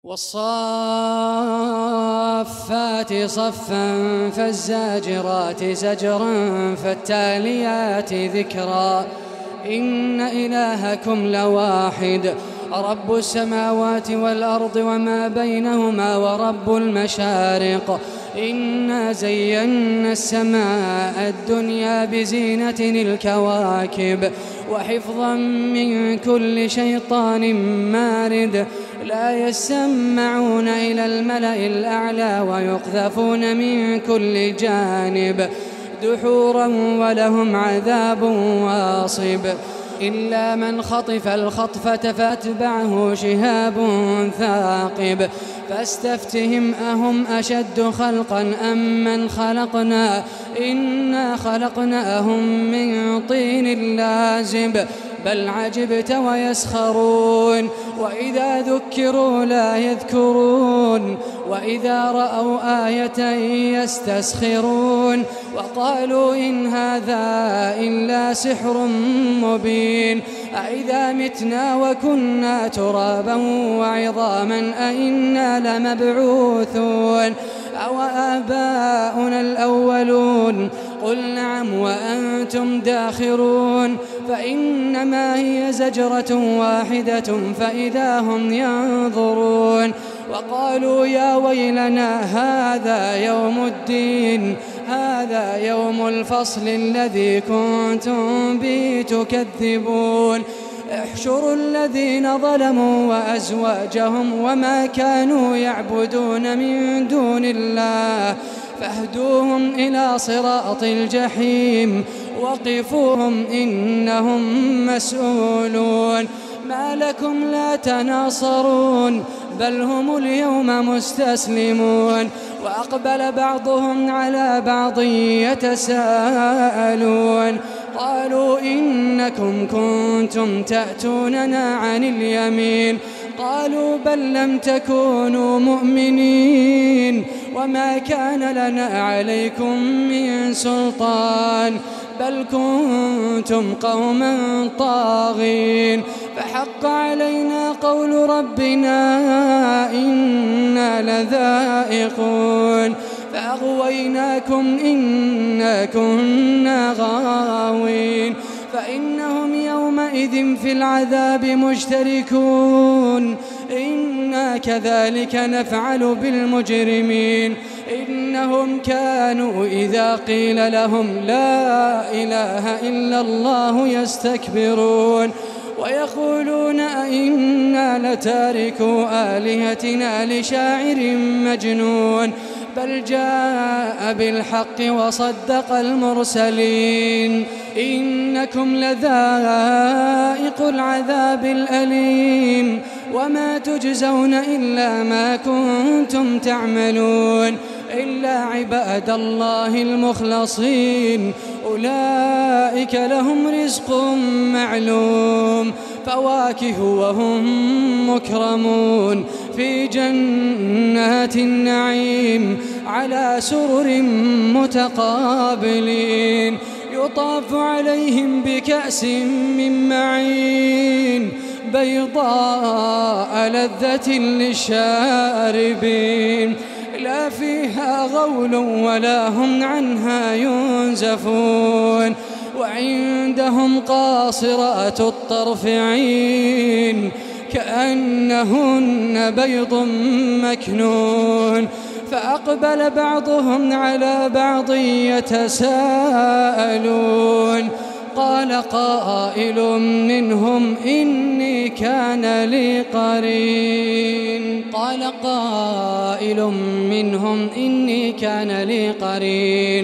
والصافات صفا فالزاجرات زجرا فالتاليات ذكرا. إن إلهكم لواحد رب السماوات والأرض وما بينهما ورب المشارق. إنا زينا السماء الدنيا بزينة الكواكب وحفظا من كل شيطان مارد. لا يسمعون إلى الملأ الأعلى ويقذفون من كل جانب دحورا ولهم عذاب واصب. إلا من خطف الخطفة فأتبعه شهاب ثاقب. فاستفتهم أهم أشد خلقا أم من خلقنا إنا خلقناهم من طين لازب. بل عجبت ويسخرون وإذا ذكروا لا يذكرون وإذا رأوا آية يستسخرون وقالوا إن هذا إلا سحر مبين. أإذا متنا وكنا ترابا وعظاما أإنا لمبعوثون أو آباؤنا الأولون قل نعم وأنتم داخرون. فإنما هي زجرة واحدة فإذا هم ينظرون. وقالوا يا ويلنا هذا يوم الدين هذا يوم الفصل الذي كنتم به تكذبون. احشروا الذين ظلموا وأزواجهم وما كانوا يعبدون من دون الله فاهدوهم إلى صراط الجحيم وقفوهم إنهم مسؤولون. ما لكم لا تناصرون بل هم اليوم مستسلمون. وأقبل بعضهم على بعض يتساءلون قالوا إنكم كنتم تأتوننا عن اليمين قالوا بل لم تكونوا مؤمنين وما كان لنا عليكم من سلطان بل كنتم قوما طاغين. فحق علينا قول ربنا إنا لذائقون فأغويناكم إنا كنا غاوين. فإنهم يومئذ في العذاب مشتركون إنا كذلك نفعل بالمجرمين. إنهم كانوا إذا قيل لهم لا إله إلا الله يستكبرون ويقولون أئنا لتاركو آلهتنا لشاعر مجنون بل جاء بالحق وصدق المرسلين. إنكم لذائق العذاب الأليم وما تجزون إلا ما كنتم تعملون إلا عباد الله المخلصين أولئك لهم رزق معلوم. فواكه وهم مكرمون في جنات النعيم على سرر متقابلين يطاف عليهم بكأس من معين بيضاء لذة للشاربين لا فيها غول ولا هم عنها ينزفون. وعندهم قاصرات الطرف عين كأنهن بيض مكنون. فأقبل بعضهم على بعض يتساءلون قال قائل منهم إني كان لي قرين